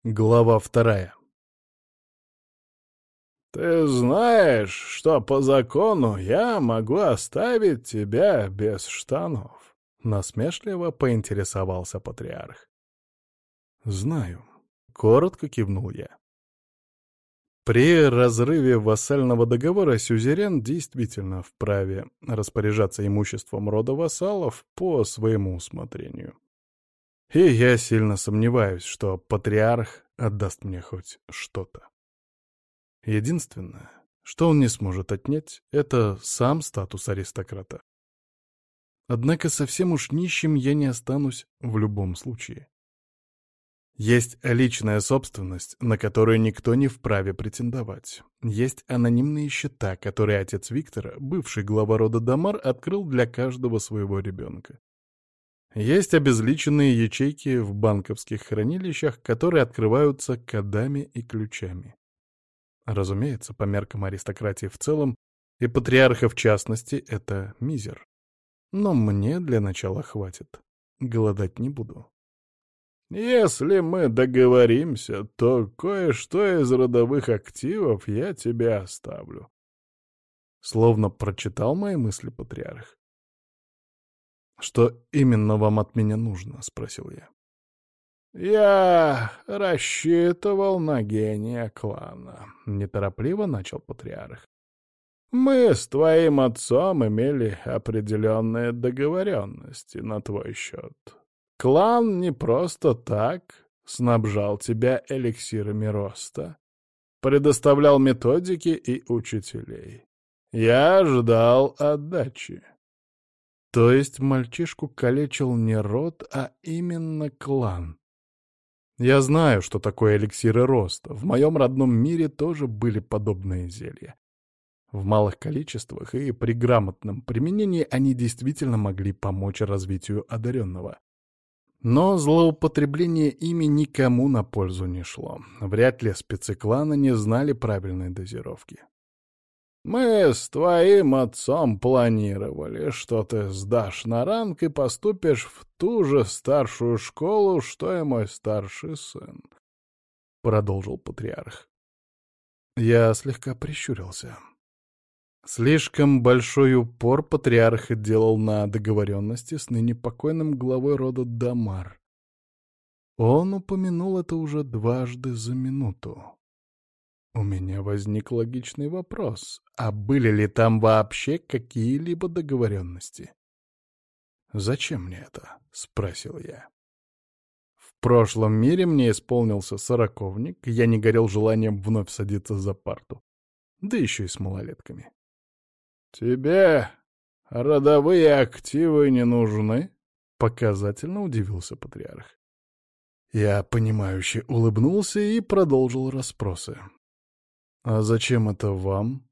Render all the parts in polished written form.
Глава 2. «Ты знаешь, что по закону я могу оставить тебя без штанов?» — насмешливо поинтересовался патриарх. «Знаю», — коротко кивнул я. При разрыве вассального договора сюзерен действительно вправе распоряжаться имуществом рода вассалов по своему усмотрению. И я сильно сомневаюсь, что патриарх отдаст мне хоть что-то. Единственное, что он не сможет отнять, это сам статус аристократа. Однако совсем уж нищим я не останусь в любом случае. Есть личная собственность, на которую никто не вправе претендовать. Есть анонимные счета, которые отец Виктора, бывший глава рода Дамар, открыл для каждого своего ребенка. Есть обезличенные ячейки в банковских хранилищах, которые открываются кодами и ключами. Разумеется, по меркам аристократии в целом и патриарха в частности, это мизер. Но мне для начала хватит. Голодать не буду. «Если мы договоримся, то кое-что из родовых активов я тебе оставлю». Словно прочитал мои мысли патриарх. «Что именно вам от меня нужно?» — спросил я. «Я рассчитывал на гения клана», — неторопливо начал патриарх. «Мы с твоим отцом имели определенные договоренности на твой счет. Клан не просто так снабжал тебя эликсирами роста, предоставлял методики и учителей. Я ждал отдачи». То есть мальчишку калечил не род, а именно клан. Я знаю, что такое эликсиры роста. В моем родном мире тоже были подобные зелья. В малых количествах и при грамотном применении они действительно могли помочь развитию одаренного. Но злоупотребление ими никому на пользу не шло. Вряд ли спецы клана не знали правильной дозировки. «Мы с твоим отцом планировали, что ты сдашь на ранг и поступишь в ту же старшую школу, что и мой старший сын», — продолжил патриарх. Я слегка прищурился. Слишком большой упор патриарх делал на договоренности с ныне покойным главой рода Дамар. Он упомянул это уже дважды за минуту. У меня возник логичный вопрос, а были ли там вообще какие-либо договоренности? «Зачем мне это?» — спросил я. В прошлом мире мне исполнился сороковник, я не горел желанием вновь садиться за парту, да еще и с малолетками. «Тебе родовые активы не нужны?» — показательно удивился патриарх. Я, понимающе улыбнулся и продолжил расспросы. «А зачем это вам?»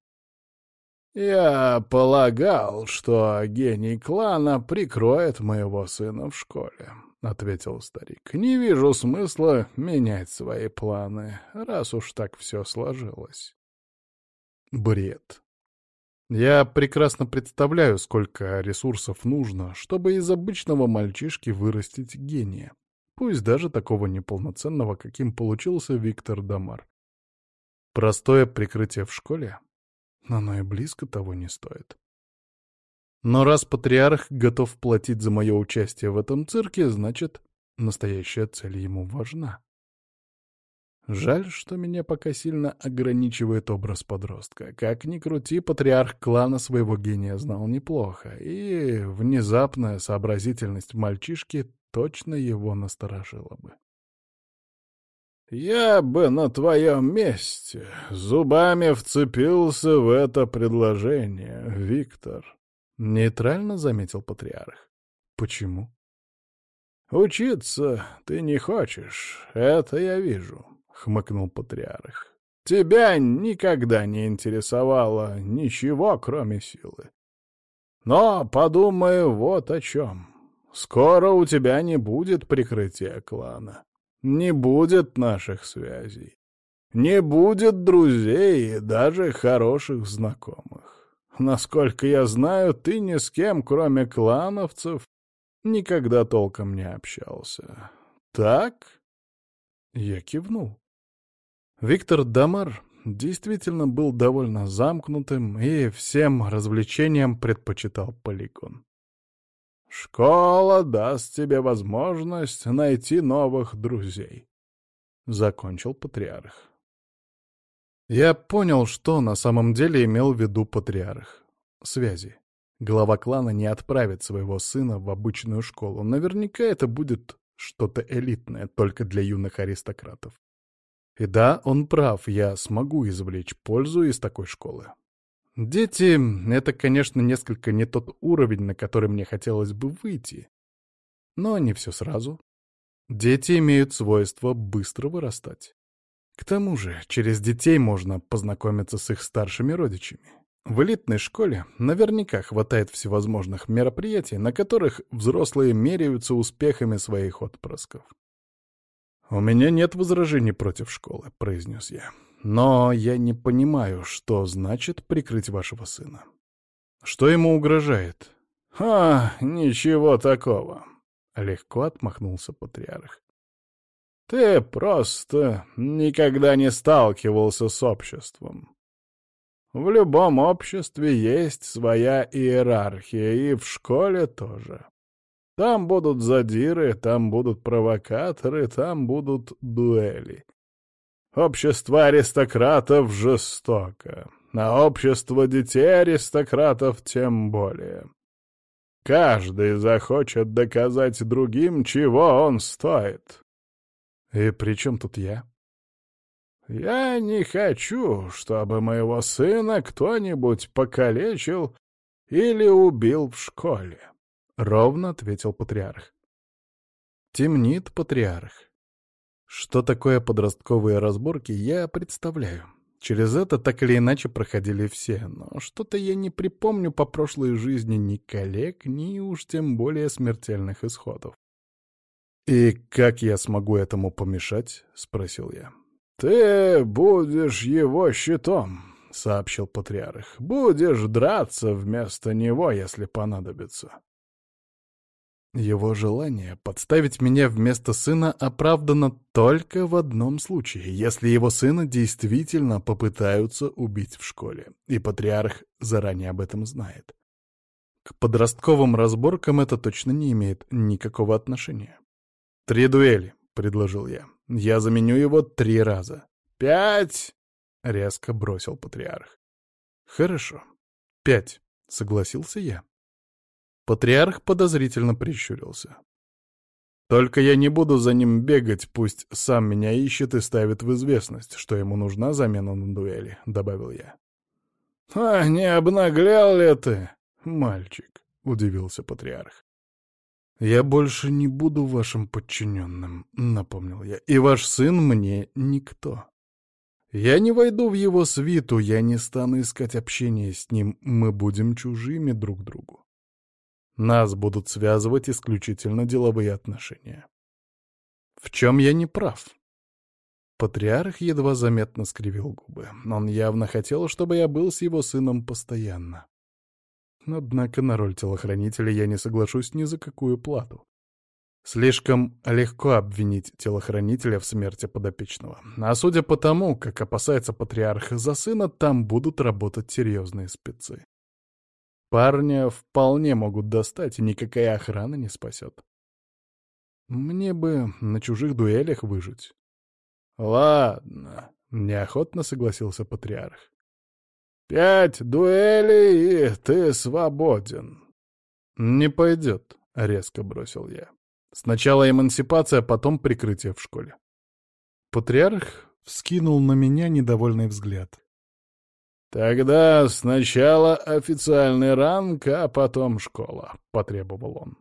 «Я полагал, что гений клана прикроет моего сына в школе», — ответил старик. «Не вижу смысла менять свои планы, раз уж так все сложилось». Бред. Я прекрасно представляю, сколько ресурсов нужно, чтобы из обычного мальчишки вырастить гения, пусть даже такого неполноценного, каким получился Виктор Дамар. Простое прикрытие в школе? Оно и близко того не стоит. Но раз патриарх готов платить за мое участие в этом цирке, значит, настоящая цель ему важна. Жаль, что меня пока сильно ограничивает образ подростка. Как ни крути, патриарх клана своего гения знал неплохо, и внезапная сообразительность мальчишки точно его насторожила бы. «Я бы на твоем месте зубами вцепился в это предложение, Виктор», — нейтрально заметил патриарх. «Почему?» «Учиться ты не хочешь, это я вижу», — хмыкнул патриарх. «Тебя никогда не интересовало ничего, кроме силы. Но подумай вот о чем. Скоро у тебя не будет прикрытия клана, не будет наших связей, не будет друзей и даже хороших знакомых. Насколько я знаю, ты ни с кем, кроме клановцев, никогда толком не общался. Так?» Я кивнул. Виктор Дамар действительно был довольно замкнутым и всем развлечениям предпочитал полигон. «Школа даст тебе возможность найти новых друзей», — закончил патриарх. Я понял, что на самом деле имел в виду патриарх. Связи. Глава клана не отправит своего сына в обычную школу. Наверняка это будет что-то элитное, только для юных аристократов. И да, он прав, я смогу извлечь пользу из такой школы. Дети — это, конечно, несколько не тот уровень, на который мне хотелось бы выйти. Но не все сразу. Дети имеют свойство быстро вырастать. К тому же, через детей можно познакомиться с их старшими родичами. В элитной школе наверняка хватает всевозможных мероприятий, на которых взрослые меряются успехами своих отпрысков. «У меня нет возражений против школы», — произнес я. «Но я не понимаю, что значит прикрыть вашего сына. Что ему угрожает?» Ничего такого», — легко отмахнулся патриарх. «Ты просто никогда не сталкивался с обществом. В любом обществе есть своя иерархия, и в школе тоже. Там будут задиры, там будут провокаторы, там будут дуэли. Общество аристократов жестоко, а общество детей аристократов тем более. Каждый захочет доказать другим, чего он стоит». «И при чем тут я?» «Я не хочу, чтобы моего сына кто-нибудь покалечил или убил в школе», — ровно ответил патриарх. Темнит патриарх. Что такое подростковые разборки, я представляю. Через это так или иначе проходили все, но что-то я не припомню по прошлой жизни ни коллег, ни уж тем более смертельных исходов. «И как я смогу этому помешать?» — спросил я. «Ты будешь его щитом», — сообщил патриарх. «Будешь драться вместо него, если понадобится». Его желание подставить меня вместо сына оправдано только в одном случае, если его сына действительно попытаются убить в школе, и патриарх заранее об этом знает. К подростковым разборкам это точно не имеет никакого отношения. 3 дуэли, — предложил я. Я заменю его 3 раза. 5! — резко бросил патриарх. Хорошо. 5, — согласился я. Патриарх подозрительно прищурился. Только я не буду за ним бегать, пусть сам меня ищет и ставит в известность, что ему нужна замена на дуэли, — добавил я. Не обнаглел ли ты, мальчик? — удивился патриарх. «Я больше не буду вашим подчиненным», — напомнил я, — «и ваш сын мне никто. Я не войду в его свиту, я не стану искать общения с ним, мы будем чужими друг другу. Нас будут связывать исключительно деловые отношения». В чем я не прав? Патриарх едва заметно скривил губы. Он явно хотел, чтобы я был с его сыном постоянно. Однако на роль телохранителя я не соглашусь ни за какую плату. Слишком легко обвинить телохранителя в смерти подопечного. А судя по тому, как опасается патриарх за сына, там будут работать серьезные спецы. Парня вполне могут достать, и никакая охрана не спасет. Мне бы на чужих дуэлях выжить. «Ладно», — неохотно согласился патриарх. 5 дуэлей, и ты свободен». «Не пойдет», — резко бросил я. «Сначала эмансипация, потом прикрытие в школе». Патриарх вскинул на меня недовольный взгляд. «Тогда сначала официальный ранг, а потом школа», — потребовал он.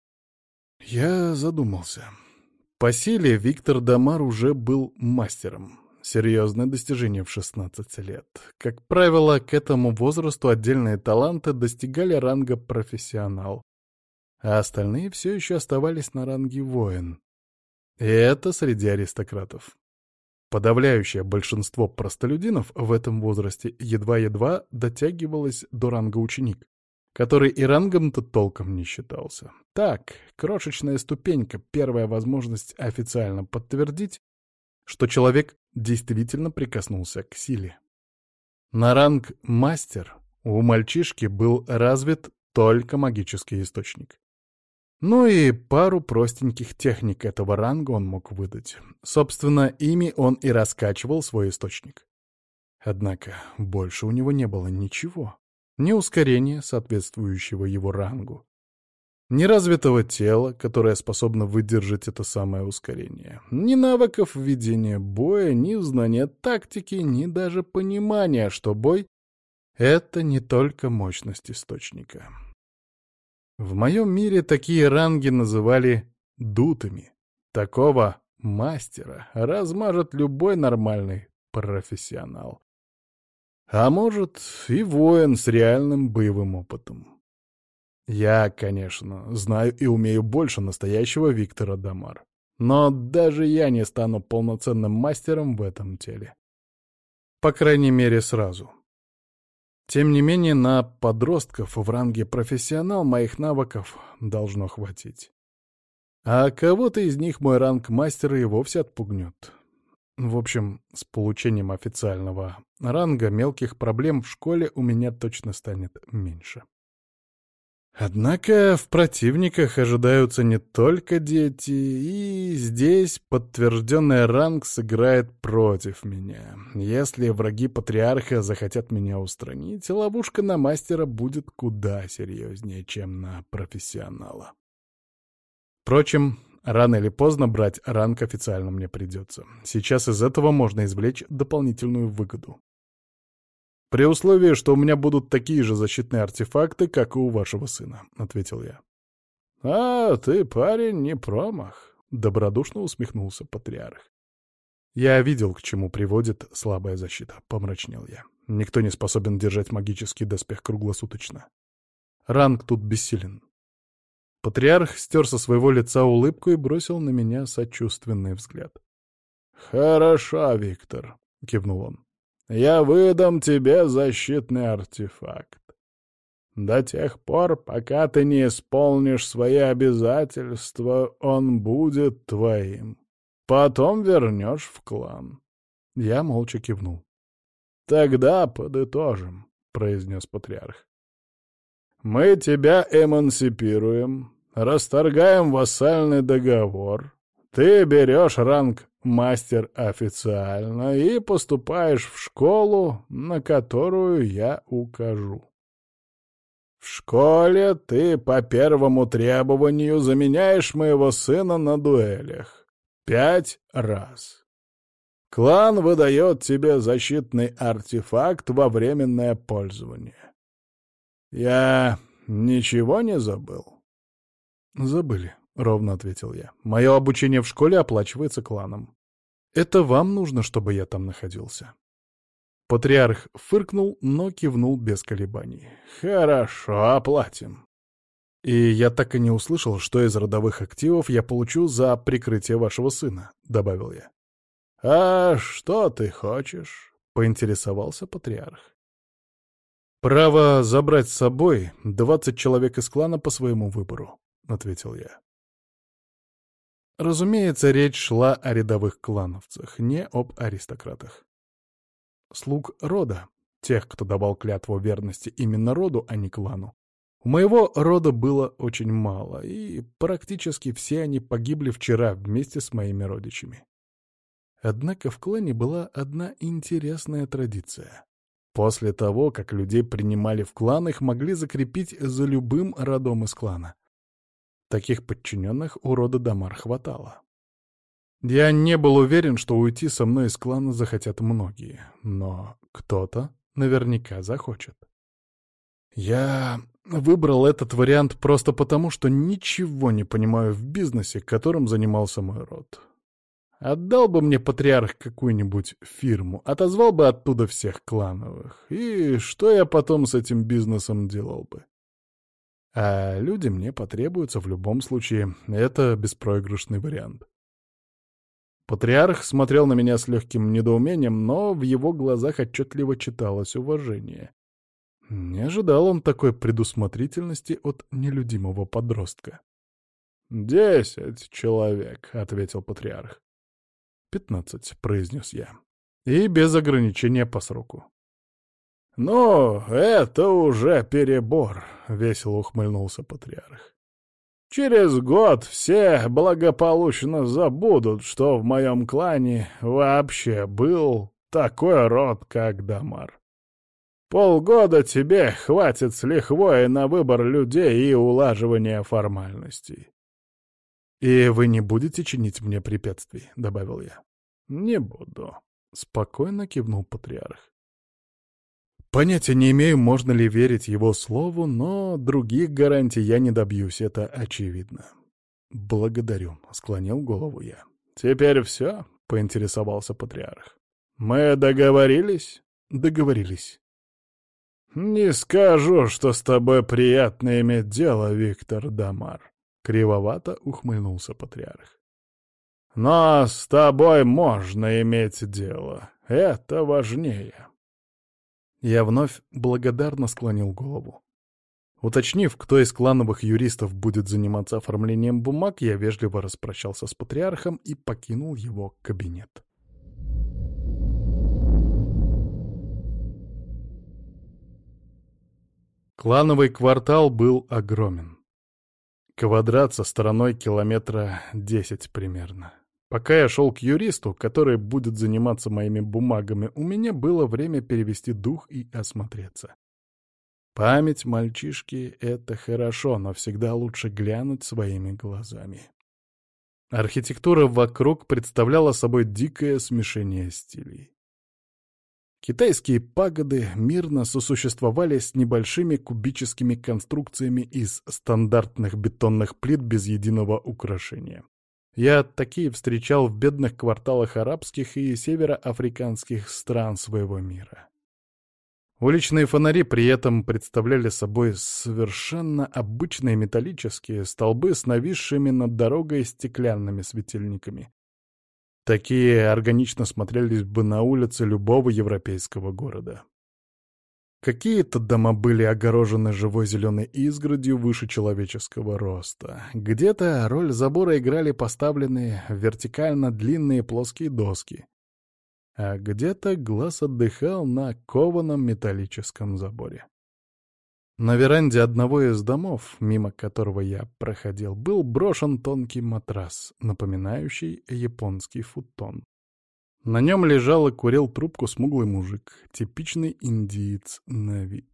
Я задумался. По силе Виктор Дамар уже был мастером. Серьезное достижение в 16 лет. Как правило, к этому возрасту отдельные таланты достигали ранга профессионал, а остальные все еще оставались на ранге воин. И это среди аристократов. Подавляющее большинство простолюдинов в этом возрасте едва-едва дотягивалось до ранга ученик, который и рангом-то толком не считался. Так, крошечная ступенька, первая возможность официально подтвердить, что человек действительно прикоснулся к силе. На ранг «мастер» у мальчишки был развит только магический источник. Ну и пару простеньких техник этого ранга он мог выдать. Собственно, ими он и раскачивал свой источник. Однако больше у него не было ничего. Ни ускорения, соответствующего его рангу, ни развитого тела, которое способно выдержать это самое ускорение, ни навыков ведения боя, ни знания тактики, ни даже понимания, что бой — это не только мощность источника. В моем мире такие ранги называли дутыми. Такого мастера размажет любой нормальный профессионал. А может, и воин с реальным боевым опытом. Я, конечно, знаю и умею больше настоящего Виктора Дамар. Но даже я не стану полноценным мастером в этом теле. По крайней мере, сразу. Тем не менее, на подростков в ранге профессионал моих навыков должно хватить. А кого-то из них мой ранг мастера и вовсе отпугнет. В общем, с получением официального ранга мелких проблем в школе у меня точно станет меньше. Однако в противниках ожидаются не только дети, и здесь подтвержденный ранг сыграет против меня. Если враги патриарха захотят меня устранить, ловушка на мастера будет куда серьезнее, чем на профессионала. Впрочем, рано или поздно брать ранг официально мне придется. Сейчас из этого можно извлечь дополнительную выгоду. «При условии, что у меня будут такие же защитные артефакты, как и у вашего сына», — ответил я. «А, ты, парень, не промах», — добродушно усмехнулся патриарх. «Я видел, к чему приводит слабая защита», — помрачнел я. «Никто не способен держать магический доспех круглосуточно. Ранг тут бессилен». Патриарх стер со своего лица улыбку и бросил на меня сочувственный взгляд. «Хорошо, Виктор», — кивнул он. «Я выдам тебе защитный артефакт. До тех пор, пока ты не исполнишь свои обязательства, он будет твоим. Потом вернешь в клан». Я молча кивнул. «Тогда подытожим», — произнес патриарх. «Мы тебя эмансипируем, расторгаем вассальный договор. Ты берешь ранг мастер официально и поступаешь в школу, на которую я укажу. В школе ты по первому требованию заменяешь моего сына на дуэлях 5 раз. Клан выдает тебе защитный артефакт во временное пользование. Я ничего не забыл?» «Забыли», — ровно ответил я. «Мое обучение в школе оплачивается кланом. Это вам нужно, чтобы я там находился». Патриарх фыркнул, но кивнул без колебаний. «Хорошо, оплатим». «И я так и не услышал, что из родовых активов я получу за прикрытие вашего сына», — добавил я. «А что ты хочешь?» — поинтересовался патриарх. «Право забрать с собой 20 человек из клана по своему выбору», — ответил я. Разумеется, речь шла о рядовых клановцах, не об аристократах. Слуг рода, тех, кто давал клятву верности именно роду, а не клану, у моего рода было очень мало, и практически все они погибли вчера вместе с моими родичами. Однако в клане была одна интересная традиция. После того, как людей принимали в клан, их могли закрепить за любым родом из клана. Таких подчиненных у рода Дамар хватало. Я не был уверен, что уйти со мной из клана захотят многие, но кто-то наверняка захочет. Я выбрал этот вариант просто потому, что ничего не понимаю в бизнесе, которым занимался мой род. Отдал бы мне патриарх какую-нибудь фирму, отозвал бы оттуда всех клановых, и что я потом с этим бизнесом делал бы? А люди мне потребуются в любом случае. Это беспроигрышный вариант. Патриарх смотрел на меня с легким недоумением, но в его глазах отчетливо читалось уважение. Не ожидал он такой предусмотрительности от нелюдимого подростка. «10 человек», — ответил патриарх. 15, произнес я. И без ограничения по сроку. «Ну, это уже перебор», — весело ухмыльнулся патриарх. «Через год все благополучно забудут, что в моем клане вообще был такой род, как Дамар. Полгода тебе хватит с лихвой на выбор людей и улаживание формальностей». «И вы не будете чинить мне препятствий», — добавил я. «Не буду», — спокойно кивнул патриарх. Понятия не имею, можно ли верить его слову, но других гарантий я не добьюсь, это очевидно. «Благодарю», — склонил голову я. «Теперь все?» — поинтересовался патриарх. «Мы договорились?» «Договорились». «Не скажу, что с тобой приятно иметь дело, Виктор Дамар», — кривовато ухмыльнулся патриарх. «Но с тобой можно иметь дело. Это важнее». Я вновь благодарно склонил голову. Уточнив, кто из клановых юристов будет заниматься оформлением бумаг, я вежливо распрощался с патриархом и покинул его кабинет. Клановый квартал был огромен. Квадрат со стороной километра 10 примерно. Пока я шел к юристу, который будет заниматься моими бумагами, у меня было время перевести дух и осмотреться. Память мальчишки — это хорошо, но всегда лучше глянуть своими глазами. Архитектура вокруг представляла собой дикое смешение стилей. Китайские пагоды мирно сосуществовали с небольшими кубическими конструкциями из стандартных бетонных плит без единого украшения. Я такие встречал в бедных кварталах арабских и североафриканских стран своего мира. Уличные фонари при этом представляли собой совершенно обычные металлические столбы с нависшими над дорогой стеклянными светильниками. Такие органично смотрелись бы на улице любого европейского города. Какие-то дома были огорожены живой зеленой изгородью выше человеческого роста. Где-то роль забора играли поставленные вертикально длинные плоские доски. А где-то глаз отдыхал на кованом металлическом заборе. На веранде одного из домов, мимо которого я проходил, был брошен тонкий матрас, напоминающий японский футон. На нем лежал и курил трубку смуглый мужик, типичный индиец на вид.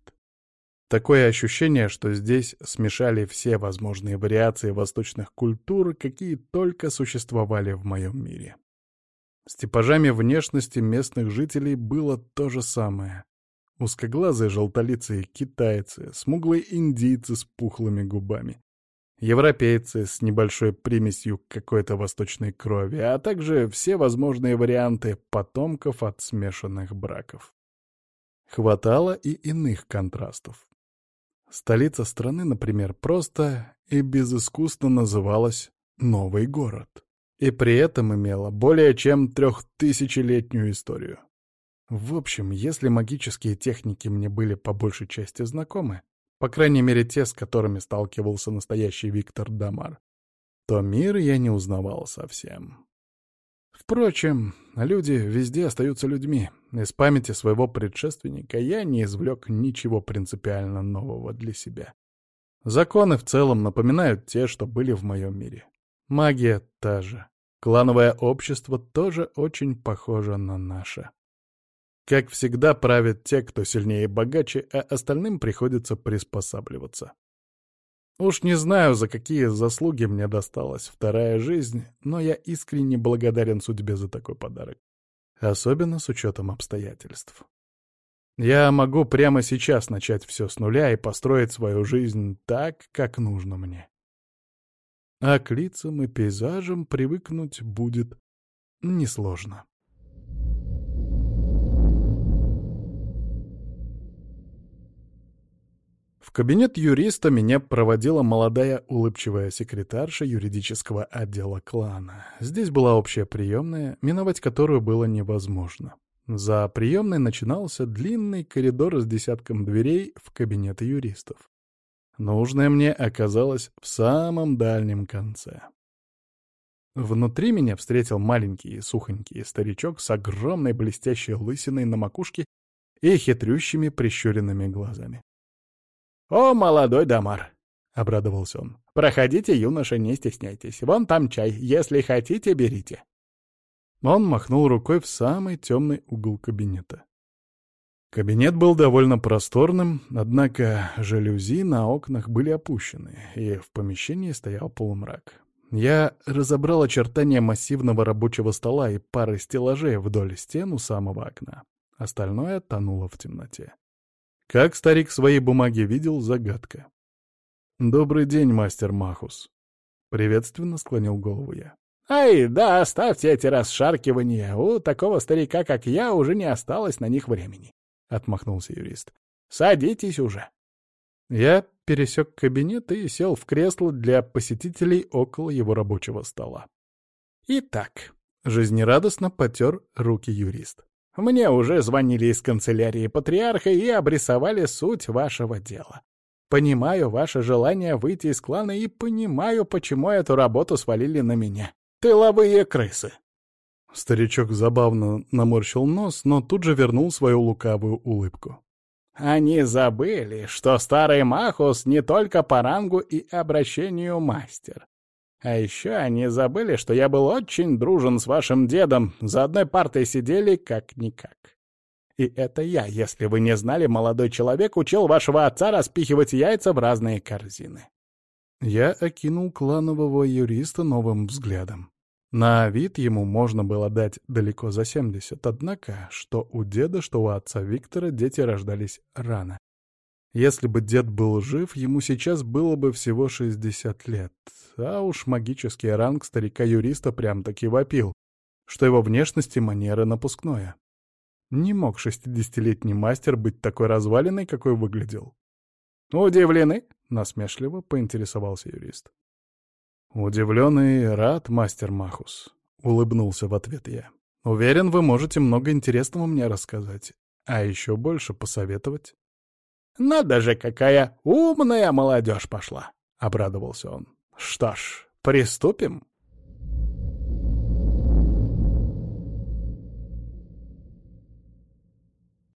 Такое ощущение, что здесь смешали все возможные вариации восточных культур, какие только существовали в моем мире. С типажами внешности местных жителей было то же самое. Узкоглазые желтолицые китайцы, смуглые индийцы с пухлыми губами, европейцы с небольшой примесью какой-то восточной крови, а также все возможные варианты потомков от смешанных браков. Хватало и иных контрастов. Столица страны, например, просто и безыскусно называлась «Новый город», и при этом имела более чем 3000-летнюю историю. В общем, если магические техники мне были по большей части знакомы, по крайней мере те, с которыми сталкивался настоящий Виктор Дамар, то мир я не узнавал совсем. Впрочем, люди везде остаются людьми. Из памяти своего предшественника я не извлек ничего принципиально нового для себя. Законы в целом напоминают те, что были в моем мире. Магия та же. Клановое общество тоже очень похоже на наше. Как всегда, правят те, кто сильнее и богаче, а остальным приходится приспосабливаться. Уж не знаю, за какие заслуги мне досталась вторая жизнь, но я искренне благодарен судьбе за такой подарок. Особенно с учетом обстоятельств. Я могу прямо сейчас начать все с нуля и построить свою жизнь так, как нужно мне. А к лицам и пейзажам привыкнуть будет несложно. В кабинет юриста меня проводила молодая улыбчивая секретарша юридического отдела клана. Здесь была общая приемная, миновать которую было невозможно. За приемной начинался длинный коридор с десятком дверей в кабинеты юристов. Нужное мне оказалось в самом дальнем конце. Внутри меня встретил маленький и сухонький старичок с огромной блестящей лысиной на макушке и хитрющими прищуренными глазами. «О, молодой Дамар!» — обрадовался он. «Проходите, юноша, не стесняйтесь. Вон там чай. Если хотите, берите». Он махнул рукой в самый темный угол кабинета. Кабинет был довольно просторным, однако жалюзи на окнах были опущены, и в помещении стоял полумрак. Я разобрал очертания массивного рабочего стола и пары стеллажей вдоль стен у самого окна. Остальное тонуло в темноте. Как старик свои бумаги видел, загадка. «Добрый день, мастер Махус», — приветственно склонил голову я. «Ай, да, оставьте эти расшаркивания. У такого старика, как я, уже не осталось на них времени», — отмахнулся юрист. «Садитесь уже». Я пересек кабинет и сел в кресло для посетителей около его рабочего стола. «Итак», — жизнерадостно потер руки юрист. «мне уже звонили из канцелярии патриарха и обрисовали суть вашего дела. Понимаю ваше желание выйти из клана и понимаю, почему эту работу свалили на меня. Тыловые крысы». Старичок забавно наморщил нос, но тут же вернул свою лукавую улыбку. «Они забыли, что старый Махус не только по рангу и обращению мастер. А еще они забыли, что я был очень дружен с вашим дедом, за одной партой сидели как-никак. И это я, если вы не знали, молодой человек учил вашего отца распихивать яйца в разные корзины». Я окинул кланового юриста новым взглядом. На вид ему можно было дать далеко за 70, однако что у деда, что у отца Виктора дети рождались рано. Если бы дед был жив, ему сейчас было бы всего 60 лет, а уж магический ранг старика-юриста прям-таки вопил, что его внешность и манеры напускное. Не мог 60-летний мастер быть такой разваленной, какой выглядел. «Удивлены?» — насмешливо поинтересовался юрист. «Удивлен и рад, мастер Махус», — улыбнулся в ответ я. «Уверен, вы можете много интересного мне рассказать, а еще больше посоветовать». «Надо же, какая умная молодежь пошла!» — обрадовался он. «Что ж, приступим?»